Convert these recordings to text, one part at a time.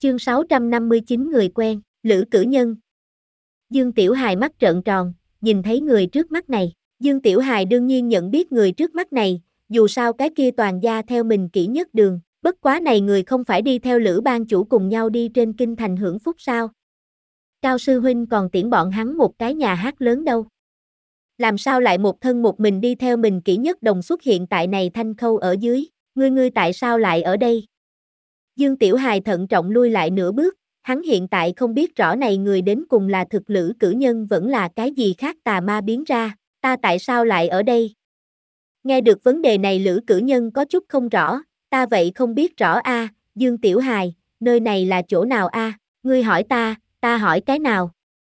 Chương 659 người quen, Lữ Cử Nhân. Dương Tiểu Hài mắt trợn tròn, nhìn thấy người trước mắt này. Dương Tiểu Hài đương nhiên nhận biết người trước mắt này, dù sao cái kia toàn gia theo mình kỹ nhất đường, bất quá này người không phải đi theo Lữ ban chủ cùng nhau đi trên kinh thành hưởng phúc sao? Cao sư huynh còn tiễn bọn hắn một cái nhà hát lớn đâu. Làm sao lại một thân một mình đi theo mình kỹ nhất đồng xuất hiện tại này Thanh Khâu ở dưới, ngươi tại sao lại ở đây? Dương Tiểu Hài thận trọng lui lại nửa bước, hắn hiện tại không biết rõ này người đến cùng là thực Lữ Cử Nhân vẫn là cái gì khác tà ma biến ra, ta tại sao lại ở đây? Nghe được vấn đề này Lữ Cử Nhân có chút không rõ, ta vậy không biết rõ a, Dương Tiểu Hài, nơi này là chỗ nào a? Ngươi hỏi ta hỏi cái nào?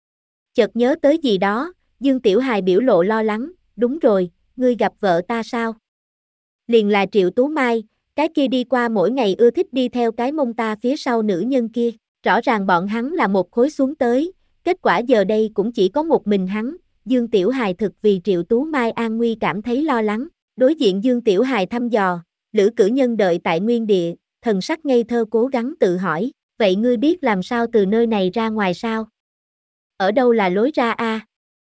Chợt nhớ tới gì đó, Dương Tiểu Hài biểu lộ lo lắng, đúng rồi, ngươi gặp vợ ta sao? Liền là Triệu Tú Mai, cái kia đi qua mỗi ngày ưa thích đi theo cái mông ta phía sau nữ nhân kia, rõ ràng bọn hắn là một khối xuống tới, kết quả giờ đây cũng chỉ có một mình hắn, Dương Tiểu Hài thực vì Triệu Tú Mai an nguy cảm thấy lo lắng, đối diện Dương Tiểu Hài thăm dò, Lữ Cử Nhân đợi tại nguyên địa, thần sắc ngây thơ cố gắng tự hỏi, vậy ngươi biết làm sao từ nơi này ra ngoài sao? Ở đâu là lối ra a?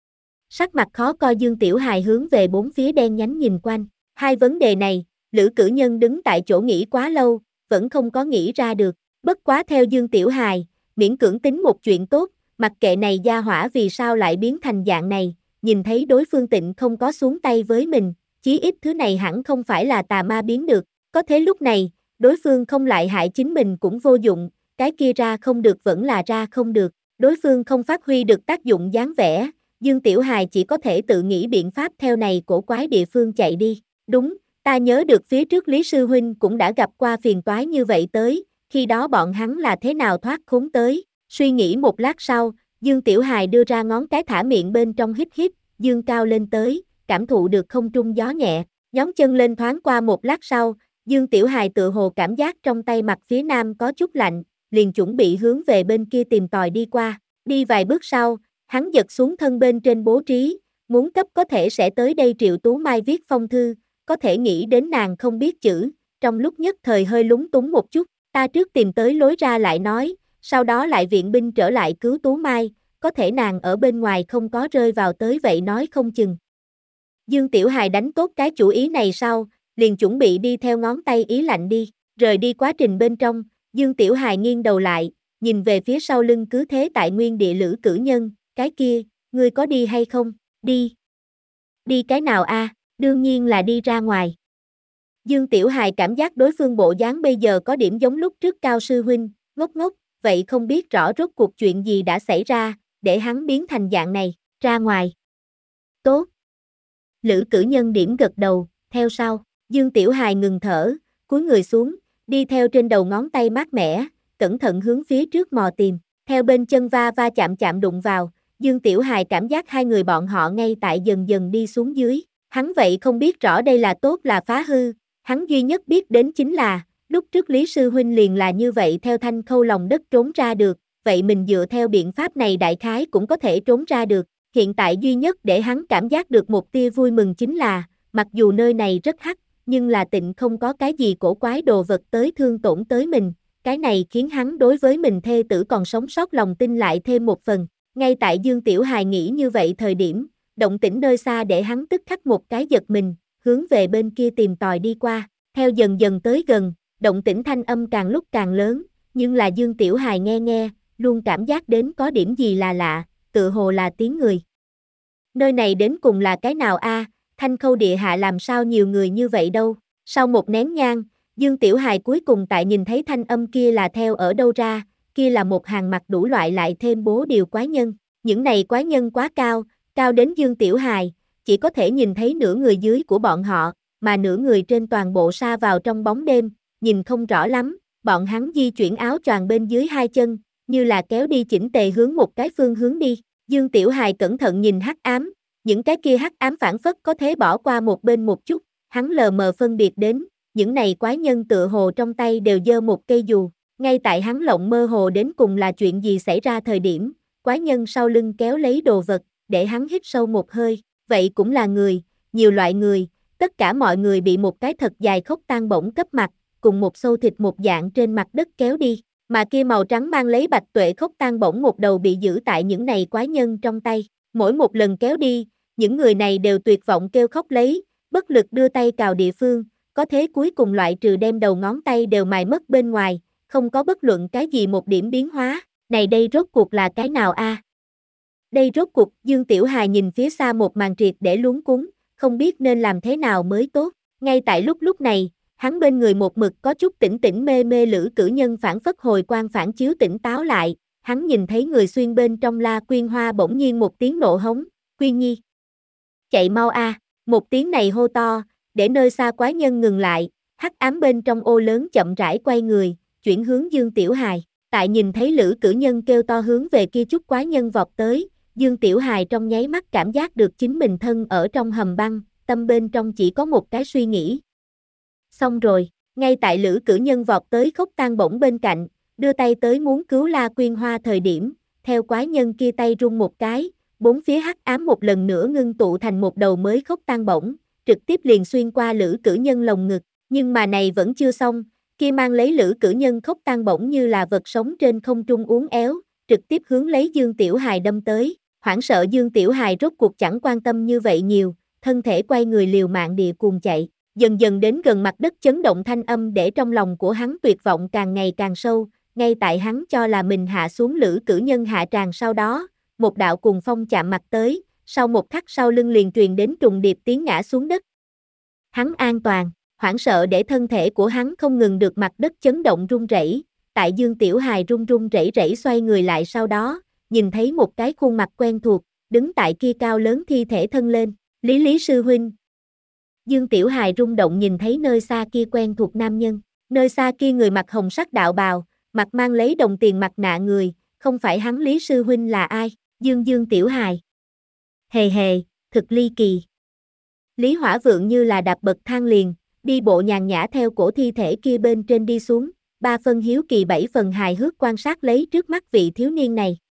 Sắc mặt khó coi Dương Tiểu Hài hướng về bốn phía đen nhánh nhìn quanh, hai vấn đề này, Lữ Cử Nhân đứng tại chỗ nghĩ quá lâu, vẫn không có nghĩ ra được, bất quá theo Dương Tiểu Hài, miễn cưỡng tính một chuyện tốt, mặc kệ này gia hỏa vì sao lại biến thành dạng này, nhìn thấy đối phương tịnh không có xuống tay với mình, chí ít thứ này hẳn không phải là tà ma biến được, có thế lúc này, đối phương không lại hại chính mình cũng vô dụng, cái kia ra không được vẫn là ra không được, đối phương không phát huy được tác dụng dáng vẻ, Dương Tiểu Hài chỉ có thể tự nghĩ biện pháp theo này cổ quái địa phương chạy đi, đúng. Ta nhớ được phía trước Lý Sư Huynh cũng đã gặp qua phiền toái như vậy tới, khi đó bọn hắn là thế nào thoát khốn tới, suy nghĩ một lát sau, Dương Tiểu Hài đưa ra ngón cái thả miệng bên trong hít hít, dương cao lên tới, cảm thụ được không trung gió nhẹ, nhón chân lên thoáng qua một lát sau, Dương Tiểu Hài tự hồ cảm giác trong tay mặt phía nam có chút lạnh, liền chuẩn bị hướng về bên kia tìm tòi đi qua, đi vài bước sau, hắn giật xuống thân bên trên bố trí, muốn cấp có thể sẽ tới đây Triệu Tú Mai viết phong thư, có thể nghĩ đến nàng không biết chữ, trong lúc nhất thời hơi lúng túng một chút, ta trước tìm tới lối ra lại nói, sau đó lại viện binh trở lại cứu Tú Mai, có thể nàng ở bên ngoài không có rơi vào tới vậy nói không chừng. Dương Tiểu Hài đánh tốt cái chủ ý này sau, liền chuẩn bị đi theo ngón tay ý lạnh đi, rời đi quá trình bên trong, Dương Tiểu Hài nghiêng đầu lại, nhìn về phía sau lưng cứ thế tại nguyên địa Lữ Cử Nhân, cái kia, ngươi có đi hay không, đi. Đi cái nào a? Đương nhiên là đi ra ngoài. Dương Tiểu Hài cảm giác đối phương bộ dáng bây giờ có điểm giống lúc trước Cao Sư Huynh, ngốc ngốc, vậy không biết rõ rốt cuộc chuyện gì đã xảy ra, để hắn biến thành dạng này, ra ngoài. Tốt. Lữ Cử Nhân điểm gật đầu, theo sau, Dương Tiểu Hài ngừng thở, cúi người xuống, đi theo trên đầu ngón tay mát mẻ, cẩn thận hướng phía trước mò tìm, theo bên chân va va chạm đụng vào, Dương Tiểu Hài cảm giác hai người bọn họ ngay tại dần dần đi xuống dưới. Hắn vậy không biết rõ đây là tốt là phá hư, hắn duy nhất biết đến chính là, lúc trước Lý Sư Huynh liền là như vậy theo Thanh Khâu lòng đất trốn ra được, vậy mình dựa theo biện pháp này đại khái cũng có thể trốn ra được, hiện tại duy nhất để hắn cảm giác được một tia vui mừng chính là, mặc dù nơi này rất hắc, nhưng là tịnh không có cái gì cổ quái đồ vật tới thương tổn tới mình, cái này khiến hắn đối với mình thê tử còn sống sót lòng tin lại thêm một phần, ngay tại Dương Tiểu Hài nghĩ như vậy thời điểm, động tĩnh nơi xa để hắn tức khắc một cái giật mình, hướng về bên kia tìm tòi đi qua, theo dần dần tới gần, động tĩnh thanh âm càng lúc càng lớn, nhưng là Dương Tiểu Hài nghe, luôn cảm giác đến có điểm gì là lạ, tự hồ là tiếng người. Nơi này đến cùng là cái nào a? Thanh Khâu địa hạ làm sao nhiều người như vậy đâu? Sau một nén nhang, Dương Tiểu Hài cuối cùng tại nhìn thấy thanh âm kia là theo ở đâu ra, kia là một hàng mặt đủ loại lại thêm bố điều quái nhân, những này quái nhân quá cao đến Dương Tiểu Hài, chỉ có thể nhìn thấy nửa người dưới của bọn họ, mà nửa người trên toàn bộ sa vào trong bóng đêm, nhìn không rõ lắm, bọn hắn di chuyển áo choàng bên dưới hai chân, như là kéo đi chỉnh tề hướng một cái phương hướng đi, Dương Tiểu Hài cẩn thận nhìn hắc ám, những cái kia hắc ám phản phất có thể bỏ qua một bên một chút, hắn lờ mờ phân biệt đến, những này quái nhân tựa hồ trong tay đều giơ một cây dù, ngay tại hắn lộng mơ hồ đến cùng là chuyện gì xảy ra thời điểm, quái nhân sau lưng kéo lấy đồ vật, để hắn hít sâu một hơi, vậy cũng là người, nhiều loại người, tất cả mọi người bị một cái thật dài khốc tan bổng cấp mặt, cùng một xâu thịt một dạng trên mặt đất kéo đi, Mà kia màu trắng mang lấy bạch tuệ khốc tang bổng một đầu bị giữ tại những này quái nhân trong tay. Mỗi một lần kéo đi, những người này đều tuyệt vọng kêu khóc lấy, bất lực đưa tay cào địa phương, có thế cuối cùng loại trừ đem đầu ngón tay đều mài mất bên ngoài, không có bất luận cái gì một điểm biến hóa. Này đây rốt cuộc là cái nào a? Đây rốt cuộc, Dương Tiểu Hài nhìn phía xa một màn triệt để luống cuống, không biết nên làm thế nào mới tốt. Ngay tại lúc này, hắn bên người một mực có chút tỉnh tỉnh mê mê Lữ Cử Nhân phản phất hồi quang phản chiếu tỉnh táo lại, hắn nhìn thấy người xuyên bên trong La Quyên Hoa bỗng nhiên một tiếng nộ hống, Quyên Nhi. Chạy mau a! Một tiếng này hô to, để nơi xa quái nhân ngừng lại, hắc ám bên trong ô lớn chậm rãi quay người, chuyển hướng Dương Tiểu Hài. Tại nhìn thấy Lữ Cử Nhân kêu to hướng về kia chút quái nhân vọt tới, Dương Tiểu Hài trong nháy mắt cảm giác được chính mình thân ở trong hầm băng, tâm bên trong chỉ có một cái suy nghĩ. Xong rồi, ngay tại Lữ Cử Nhân vọt tới khốc tang bổng bên cạnh, đưa tay tới muốn cứu La Quyên Hoa thời điểm, theo quái nhân kia tay rung một cái, bốn phía hắc ám một lần nữa ngưng tụ thành một đầu mới khốc tang bổng, trực tiếp liền xuyên qua Lữ Cử Nhân lồng ngực, nhưng mà này vẫn chưa xong, kia mang lấy Lữ Cử Nhân khốc tang bổng như là vật sống trên không trung uốn éo, trực tiếp hướng lấy Dương Tiểu Hài đâm tới. Hoảng sợ Dương Tiểu Hài rốt cuộc chẳng quan tâm như vậy nhiều, thân thể quay người liều mạng địa cuồng chạy, dần dần đến gần mặt đất chấn động thanh âm để trong lòng của hắn tuyệt vọng càng ngày càng sâu, ngay tại hắn cho là mình hạ xuống Lữ Cử Nhân hạ tràng sau đó, một đạo cuồng phong chạm mặt tới, sau một khắc sau lưng liền truyền đến trùng điệp tiếng ngã xuống đất. Hắn an toàn, hoảng sợ để thân thể của hắn không ngừng được mặt đất chấn động rung rẩy, tại Dương Tiểu Hài run run rẩy rẩy xoay người lại sau đó, nhìn thấy một cái khuôn mặt quen thuộc, đứng tại kia cao lớn thi thể thân lên, Lý sư huynh. Dương Tiểu Hài rung động nhìn thấy nơi xa kia quen thuộc nam nhân, nơi xa kia người mặc hồng sắc đạo bào, mặt mang lấy đồng tiền mặt nạ người, không phải hắn Lý sư huynh là ai? Dương Tiểu Hài. Hề hề, thực ly kỳ. Lý Hỏa Vượng như là đạp bậc thang liền, đi bộ nhàn nhã theo cổ thi thể kia bên trên đi xuống, 3 phần hiếu kỳ 7 phần hài hước quan sát lấy trước mắt vị thiếu niên này.